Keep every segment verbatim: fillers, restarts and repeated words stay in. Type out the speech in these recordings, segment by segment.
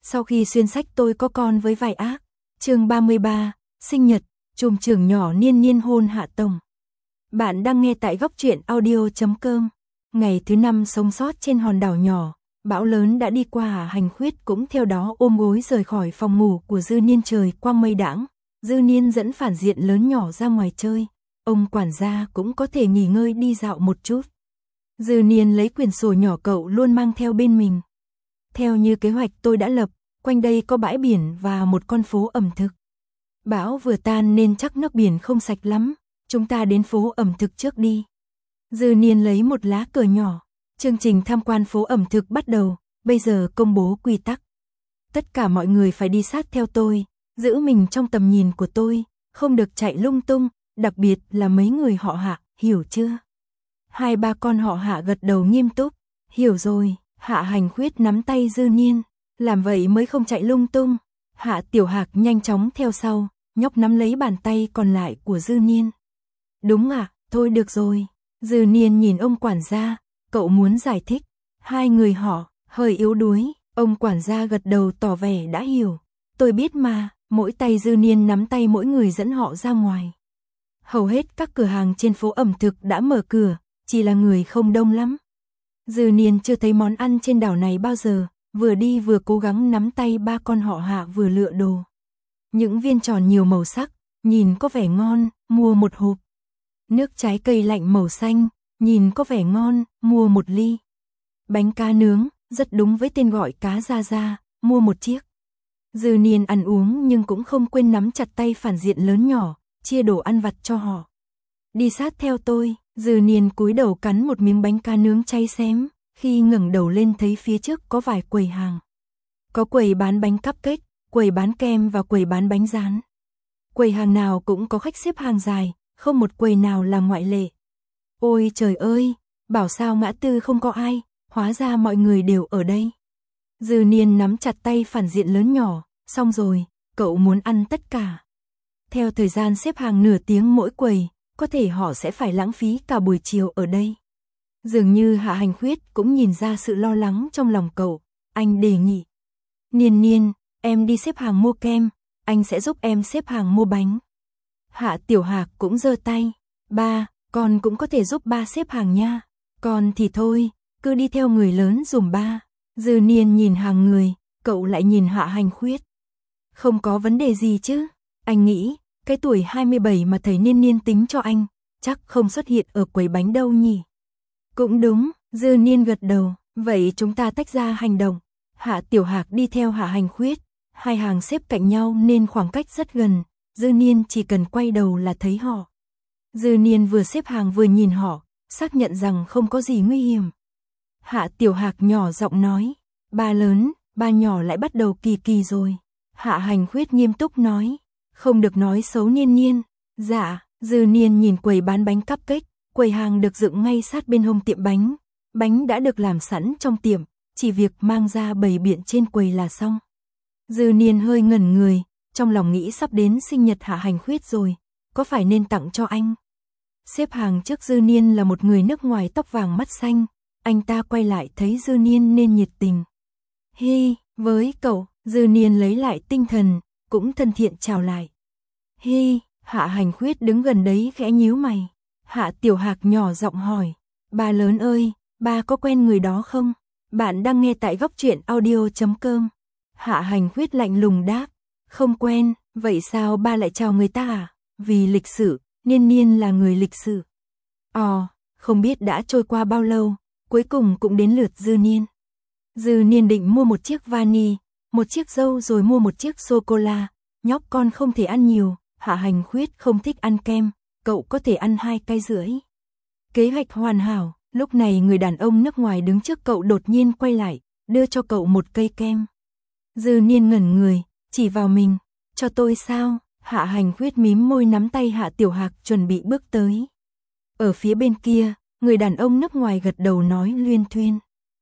Sau khi xuyên sách tôi có con với vài ác. Chương ba mươi ba, sinh nhật, trùm trưởng nhỏ Niên Niên hôn Hạ Tổng. Bạn đang nghe tại góc truyện audio chấm com. Ngày thứ năm sống sót trên hòn đảo nhỏ, bão lớn đã đi qua. Hạ Hành Khuyết cũng theo đó ôm gối rời khỏi phòng ngủ của Dư Niên. Trời quang mây đãng, Dư Niên dẫn phản diện lớn nhỏ ra ngoài chơi. Ông quản gia cũng có thể nghỉ ngơi đi dạo một chút. Dư Niên lấy quyển sổ nhỏ cậu luôn mang theo bên mình. Theo như kế hoạch tôi đã lập, quanh đây có bãi biển và một con phố ẩm thực. Bão vừa tan nên chắc nước biển không sạch lắm, chúng ta đến phố ẩm thực trước đi. Dư Niên lấy một lá cờ nhỏ, chương trình tham quan phố ẩm thực bắt đầu, bây giờ công bố quy tắc. Tất cả mọi người phải đi sát theo tôi, giữ mình trong tầm nhìn của tôi, không được chạy lung tung, đặc biệt là mấy người họ Hạ, hiểu chưa? Hai ba con họ Hạ gật đầu nghiêm túc, hiểu rồi. Hạ Hành Khuyết nắm tay Dư Niên, làm vậy mới không chạy lung tung. Hạ Tiểu Hạc nhanh chóng theo sau, nhóc nắm lấy bàn tay còn lại của Dư Niên. Đúng à, thôi được rồi. Dư Niên nhìn ông quản gia, cậu muốn giải thích. Hai người họ, hơi yếu đuối, ông quản gia gật đầu tỏ vẻ đã hiểu. Tôi biết mà, mỗi tay Dư Niên nắm tay mỗi người dẫn họ ra ngoài. Hầu hết các cửa hàng trên phố ẩm thực đã mở cửa, chỉ là người không đông lắm. Dư Niên chưa thấy món ăn trên đảo này bao giờ, vừa đi vừa cố gắng nắm tay ba con họ Hạ vừa lựa đồ. Những viên tròn nhiều màu sắc, nhìn có vẻ ngon, mua một hộp. Nước trái cây lạnh màu xanh, nhìn có vẻ ngon, mua một ly. Bánh cá nướng, rất đúng với tên gọi cá ra ra, mua một chiếc. Dư Niên ăn uống nhưng cũng không quên nắm chặt tay phản diện lớn nhỏ, chia đồ ăn vặt cho họ. Đi sát theo tôi. Dư Niên cúi đầu cắn một miếng bánh cá nướng cháy xém, khi ngẩng đầu lên thấy phía trước có vài quầy hàng. Có quầy bán bánh cupcake, quầy bán kem và quầy bán bánh rán. Quầy hàng nào cũng có khách xếp hàng dài, không một quầy nào là ngoại lệ. Ôi trời ơi, bảo sao ngã tư không có ai, hóa ra mọi người đều ở đây. Dư Niên nắm chặt tay phản diện lớn nhỏ, xong rồi, cậu muốn ăn tất cả. Theo thời gian xếp hàng nửa tiếng mỗi quầy, có thể họ sẽ phải lãng phí cả buổi chiều ở đây. Dường như Hạ Hành Khuyết cũng nhìn ra sự lo lắng trong lòng cậu, anh đề nghị. Niên Niên, em đi xếp hàng mua kem, anh sẽ giúp em xếp hàng mua bánh. Hạ Tiểu Hạc cũng giơ tay, ba, con cũng có thể giúp ba xếp hàng nha. Con thì thôi, cứ đi theo người lớn dùm ba. Dư Niên nhìn hàng người, cậu lại nhìn Hạ Hành Khuyết. Không có vấn đề gì chứ, anh nghĩ. Cái tuổi hai mươi bảy mà thầy Niên Niên tính cho anh, chắc không xuất hiện ở quầy bánh đâu nhỉ. Cũng đúng, Dư Niên gật đầu, vậy chúng ta tách ra hành động. Hạ Tiểu Hạc đi theo Hạ Hành Khuyết, hai hàng xếp cạnh nhau nên khoảng cách rất gần, Dư Niên chỉ cần quay đầu là thấy họ. Dư Niên vừa xếp hàng vừa nhìn họ, xác nhận rằng không có gì nguy hiểm. Hạ Tiểu Hạc nhỏ giọng nói, ba lớn, ba nhỏ lại bắt đầu kỳ kỳ rồi. Hạ Hành Khuyết nghiêm túc nói. Không được nói xấu Niên Niên. Dạ, Dư Niên nhìn quầy bán bánh cupcake, quầy hàng được dựng ngay sát bên hông tiệm bánh. Bánh đã được làm sẵn trong tiệm, chỉ việc mang ra bày biện trên quầy là xong. Dư Niên hơi ngẩn người, trong lòng nghĩ sắp đến sinh nhật Hạ Hành Khuyết rồi, có phải nên tặng cho anh? Xếp hàng trước Dư Niên là một người nước ngoài tóc vàng mắt xanh, anh ta quay lại thấy Dư Niên nên nhiệt tình. Hi, với cậu, Dư Niên lấy lại tinh thần, cũng thân thiện chào lại. Hi, Hạ Hành Khuyết đứng gần đấy khẽ nhíu mày. Hạ Tiểu Hạc nhỏ giọng hỏi, ba lớn ơi, ba có quen người đó không? Bạn đang nghe tại góc truyện audio chấm com. Hạ Hành Khuyết lạnh lùng đáp, không quen, vậy sao ba lại chào người ta à? Vì lịch sự, Niên Niên là người lịch sự. Ồ, không biết đã trôi qua bao lâu, cuối cùng cũng đến lượt Dư Niên. Dư Niên định mua một chiếc vani, một chiếc dâu rồi mua một chiếc sô-cô-la, nhóc con không thể ăn nhiều, Hạ Hành Khuyết không thích ăn kem, cậu có thể ăn hai cái rưỡi. Kế hoạch hoàn hảo, lúc này người đàn ông nước ngoài đứng trước cậu đột nhiên quay lại, đưa cho cậu một cây kem. Dư Niên ngẩn người, chỉ vào mình, cho tôi sao? Hạ Hành Khuyết mím môi nắm tay Hạ Tiểu Hạc chuẩn bị bước tới. Ở phía bên kia, người đàn ông nước ngoài gật đầu nói luyên thuyên.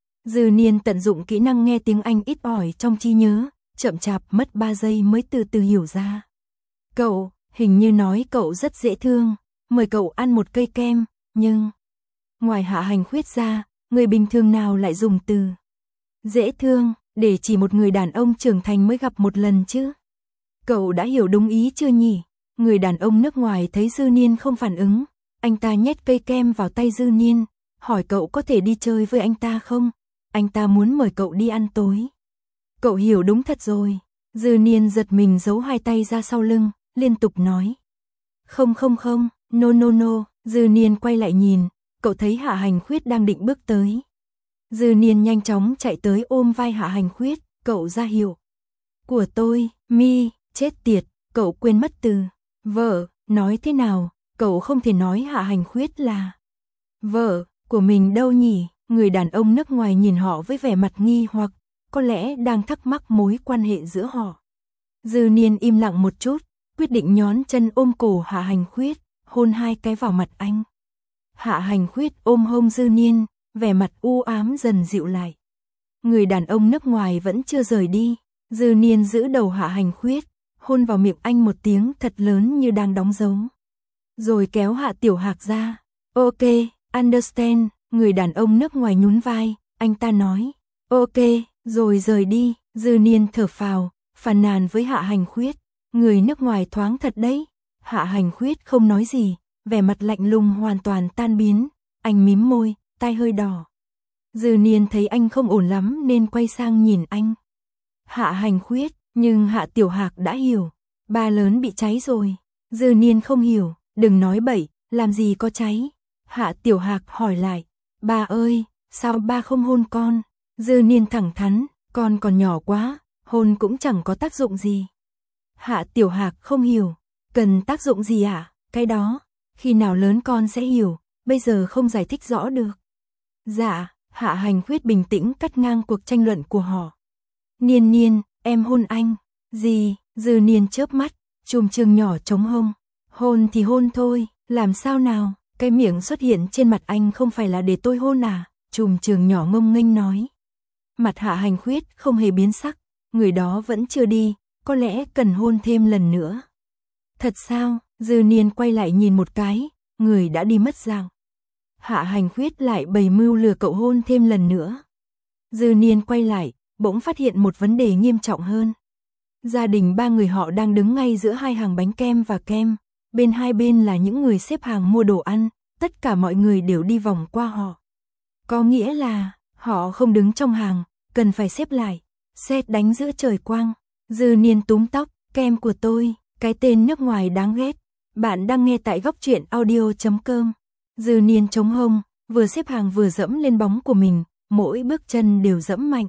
Dư Niên tận dụng kỹ năng nghe tiếng Anh ít ỏi trong trí nhớ, chậm chạp mất ba giây mới từ từ hiểu ra. Cậu, hình như nói cậu rất dễ thương, mời cậu ăn một cây kem, nhưng... Ngoài Hạ Hành Khuyết ra, người bình thường nào lại dùng từ dễ thương, để chỉ một người đàn ông trưởng thành mới gặp một lần chứ. Cậu đã hiểu đúng ý chưa nhỉ? Người đàn ông nước ngoài thấy Dư Niên không phản ứng, anh ta nhét cây kem vào tay Dư Niên, hỏi cậu có thể đi chơi với anh ta không? Anh ta muốn mời cậu đi ăn tối. Cậu hiểu đúng thật rồi. Dư Niên giật mình giấu hai tay ra sau lưng, liên tục nói. Không không không, no no no. Dư Niên quay lại nhìn, cậu thấy Hạ Hành Khuyết đang định bước tới. Dư Niên nhanh chóng chạy tới ôm vai Hạ Hành Khuyết, cậu ra hiệu. Của tôi, mi, chết tiệt, cậu quên mất từ. Vợ, nói thế nào, cậu không thể nói Hạ Hành Khuyết là vợ của mình đâu nhỉ? Người đàn ông nước ngoài nhìn họ với vẻ mặt nghi hoặc, có lẽ đang thắc mắc mối quan hệ giữa họ. Dư Niên im lặng một chút, quyết định nhón chân ôm cổ Hạ Hành Khuyết, hôn hai cái vào mặt anh. Hạ Hành Khuyết ôm hông Dư Niên, vẻ mặt u ám dần dịu lại. Người đàn ông nước ngoài vẫn chưa rời đi, Dư Niên giữ đầu Hạ Hành Khuyết, hôn vào miệng anh một tiếng thật lớn như đang đóng dấu. Rồi kéo Hạ Tiểu Hạc ra. Ok, understand. Người đàn ông nước ngoài nhún vai, anh ta nói. Ok, rồi rời đi. Dư Niên thở phào, phàn nàn với Hạ Hành Khuyết. Người nước ngoài thoáng thật đấy. Hạ Hành Khuyết không nói gì, vẻ mặt lạnh lùng hoàn toàn tan biến. Anh mím môi, tai hơi đỏ. Dư Niên thấy anh không ổn lắm nên quay sang nhìn anh. Hạ Hành Khuyết, nhưng Hạ Tiểu Hạc đã hiểu. Ba lớn bị cháy rồi. Dư Niên không hiểu, đừng nói bậy, làm gì có cháy. Hạ Tiểu Hạc hỏi lại. Ba ơi, sao ba không hôn con? Dư Niên thẳng thắn, con còn nhỏ quá, hôn cũng chẳng có tác dụng gì. Hạ Tiểu Hạc không hiểu, cần tác dụng gì ạ? À? Cái đó, khi nào lớn con sẽ hiểu, bây giờ không giải thích rõ được. Dạ, Hạ Hành Khuyết bình tĩnh cắt ngang cuộc tranh luận của họ. Niên Niên, em hôn anh. Gì? Dư Niên chớp mắt, chùm chừng nhỏ trống hông. Hôn thì hôn thôi, làm sao nào? Cái miệng xuất hiện trên mặt anh không phải là để tôi hôn à? Chùm chừng nhỏ ngông nghênh nói. Mặt Hạ Hành Khuyết không hề biến sắc, người đó vẫn chưa đi, có lẽ cần hôn thêm lần nữa. Thật sao? Dư Niên quay lại nhìn một cái, người đã đi mất dạng. Hạ Hành Khuyết lại bày mưu lừa cậu hôn thêm lần nữa. Dư Niên quay lại, bỗng phát hiện một vấn đề nghiêm trọng hơn. Gia đình ba người họ đang đứng ngay giữa hai hàng bánh kem và kem, bên hai bên là những người xếp hàng mua đồ ăn, tất cả mọi người đều đi vòng qua họ. Có nghĩa là, họ không đứng trong hàng, cần phải xếp lại. Sét đánh giữa trời quang. Dư Niên túm tóc, kem của tôi, cái tên nước ngoài đáng ghét. Bạn đang nghe tại góc truyện audio chấm com. Dư Niên chống hông, vừa xếp hàng vừa dẫm lên bóng của mình, mỗi bước chân đều dẫm mạnh.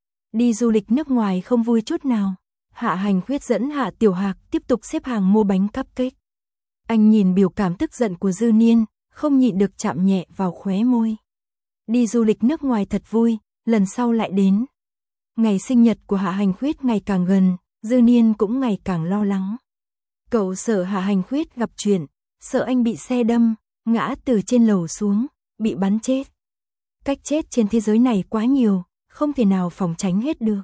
Đi du lịch nước ngoài không vui chút nào. Hạ Hành Khuyết dẫn Hạ Tiểu Hạc tiếp tục xếp hàng mua bánh cupcake. Anh nhìn biểu cảm tức giận của Dư Niên, không nhịn được chạm nhẹ vào khóe môi. Đi du lịch nước ngoài thật vui, lần sau lại đến. Ngày sinh nhật của Hạ Hành Khuyết ngày càng gần, Dư Niên cũng ngày càng lo lắng. Cậu sợ Hạ Hành Khuyết gặp chuyện, sợ anh bị xe đâm, ngã từ trên lầu xuống, bị bắn chết. Cách chết trên thế giới này quá nhiều, không thể nào phòng tránh hết được.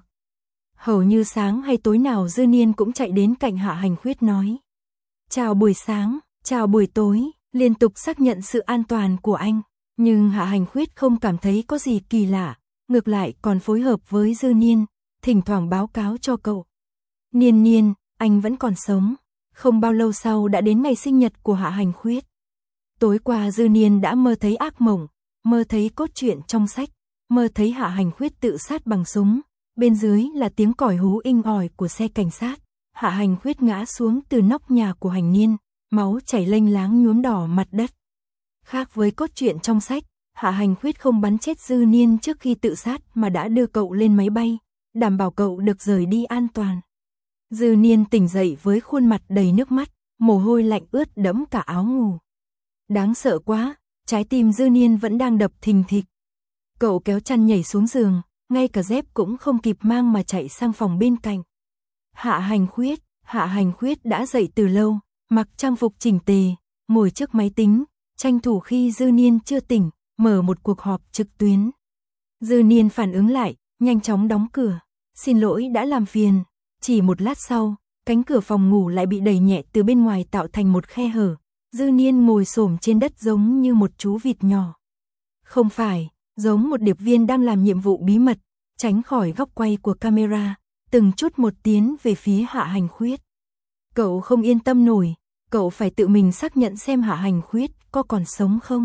Hầu như sáng hay tối nào Dư Niên cũng chạy đến cạnh Hạ Hành Khuyết nói. Chào buổi sáng, chào buổi tối, liên tục xác nhận sự an toàn của anh. Nhưng Hạ Hành Khuyết không cảm thấy có gì kỳ lạ, ngược lại còn phối hợp với Dư Niên, thỉnh thoảng báo cáo cho cậu. Niên Niên, anh vẫn còn sống. Không bao lâu sau đã đến ngày sinh nhật của Hạ Hành Khuyết. Tối qua Dư Niên đã mơ thấy ác mộng, mơ thấy cốt truyện trong sách, mơ thấy Hạ Hành Khuyết tự sát bằng súng, bên dưới là tiếng còi hú inh ỏi của xe cảnh sát. Hạ Hành Khuyết ngã xuống từ nóc nhà của Hành Niên, máu chảy lênh láng nhuốm đỏ mặt đất. Khác với cốt truyện trong sách, Hạ Hành Khuyết không bắn chết Dư Niên trước khi tự sát mà đã đưa cậu lên máy bay, đảm bảo cậu được rời đi an toàn. Dư Niên tỉnh dậy với khuôn mặt đầy nước mắt, mồ hôi lạnh ướt đẫm cả áo ngủ. Đáng sợ quá, trái tim Dư Niên vẫn đang đập thình thịch. Cậu kéo chăn nhảy xuống giường, ngay cả dép cũng không kịp mang mà chạy sang phòng bên cạnh. Hạ Hành Khuyết, Hạ Hành Khuyết đã dậy từ lâu, mặc trang phục chỉnh tề, ngồi trước máy tính, tranh thủ khi Dư Niên chưa tỉnh, mở một cuộc họp trực tuyến. Dư Niên phản ứng lại, nhanh chóng đóng cửa. Xin lỗi đã làm phiền. Chỉ một lát sau, cánh cửa phòng ngủ lại bị đẩy nhẹ từ bên ngoài tạo thành một khe hở. Dư Niên ngồi xổm trên đất giống như một chú vịt nhỏ. Không phải, giống một điệp viên đang làm nhiệm vụ bí mật, tránh khỏi góc quay của camera, từng chút một tiến về phía Hạ Hành Khuyết. Cậu không yên tâm nổi, cậu phải tự mình xác nhận xem Hạ Hành Khuyết có còn sống không.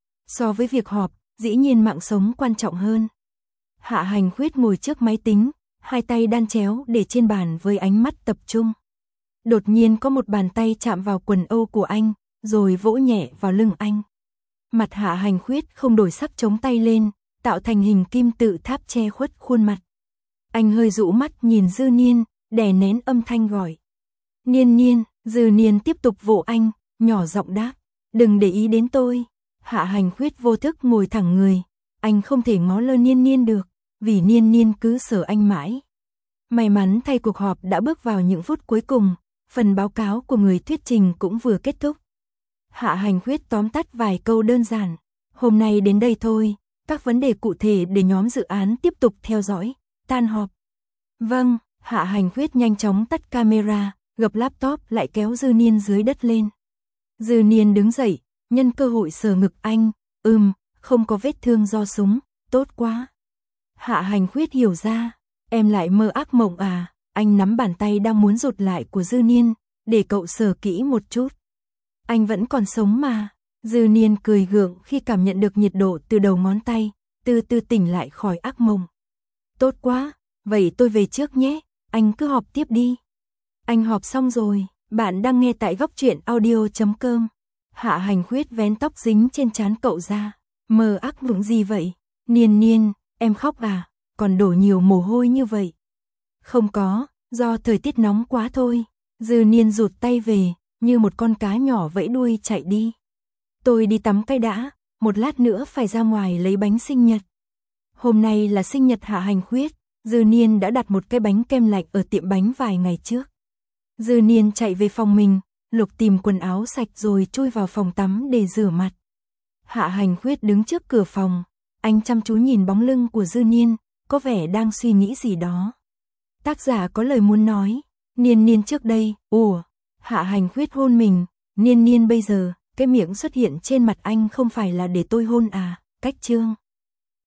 So với việc họp, dĩ nhiên mạng sống quan trọng hơn. Hạ Hành Khuyết ngồi trước máy tính, hai tay đan chéo để trên bàn với ánh mắt tập trung. Đột nhiên có một bàn tay chạm vào quần âu của anh, rồi vỗ nhẹ vào lưng anh. Mặt Hạ Hành Khuyết không đổi sắc, chống tay lên, tạo thành hình kim tự tháp che khuất khuôn mặt. Anh hơi dụ mắt nhìn Dư Niên, đè nén âm thanh gọi. Niên Niên. Dư Niên tiếp tục vỗ anh, nhỏ giọng đáp. Đừng để ý đến tôi. Hạ Hành Khuyết vô thức ngồi thẳng người. Anh không thể ngó lơ Niên Niên được, vì Niên Niên cứ sợ anh mãi. May mắn thay cuộc họp đã bước vào những phút cuối cùng, phần báo cáo của người thuyết trình cũng vừa kết thúc. Hạ Hành Khuyết tóm tắt vài câu đơn giản. Hôm nay đến đây thôi, các vấn đề cụ thể để nhóm dự án tiếp tục theo dõi. Tan họp. Vâng. Hạ Hành Khuyết nhanh chóng tắt camera, gập laptop lại kéo Dư Niên dưới đất lên. Dư Niên đứng dậy, nhân cơ hội sờ ngực anh. Ừm, không có vết thương do súng, tốt quá. Hạ Hành Khuyết hiểu ra, em lại mơ ác mộng à. Anh nắm bàn tay đang muốn rụt lại của Dư Niên, để cậu sờ kỹ một chút. Anh vẫn còn sống mà. Dư Niên cười gượng khi cảm nhận được nhiệt độ từ đầu ngón tay, từ từ tỉnh lại khỏi ác mộng. Tốt quá, vậy tôi về trước nhé, anh cứ họp tiếp đi. Anh họp xong rồi, bạn đang nghe tại góc truyện audio chấm com. Hạ Hành Khuyết vén tóc dính trên trán cậu ra. Mơ ác mộng gì vậy? Niên Niên, em khóc à? Còn đổ nhiều mồ hôi như vậy. Không có, do thời tiết nóng quá thôi. Dư Niên rụt tay về, như một con cá nhỏ vẫy đuôi chạy đi. Tôi đi tắm cái đã, một lát nữa phải ra ngoài lấy bánh sinh nhật. Hôm nay là sinh nhật Hạ Hành Khuyết, Dư Niên đã đặt một cái bánh kem lạnh ở tiệm bánh vài ngày trước. Dư Niên chạy về phòng mình, lục tìm quần áo sạch rồi chui vào phòng tắm để rửa mặt. Hạ Hành Khuyết đứng trước cửa phòng, anh chăm chú nhìn bóng lưng của Dư Niên, có vẻ đang suy nghĩ gì đó. Tác giả có lời muốn nói. Niên Niên trước đây, ủa, Hạ Hành Khuyết hôn mình. Niên Niên bây giờ, cái miệng xuất hiện trên mặt anh không phải là để tôi hôn à, cách chương.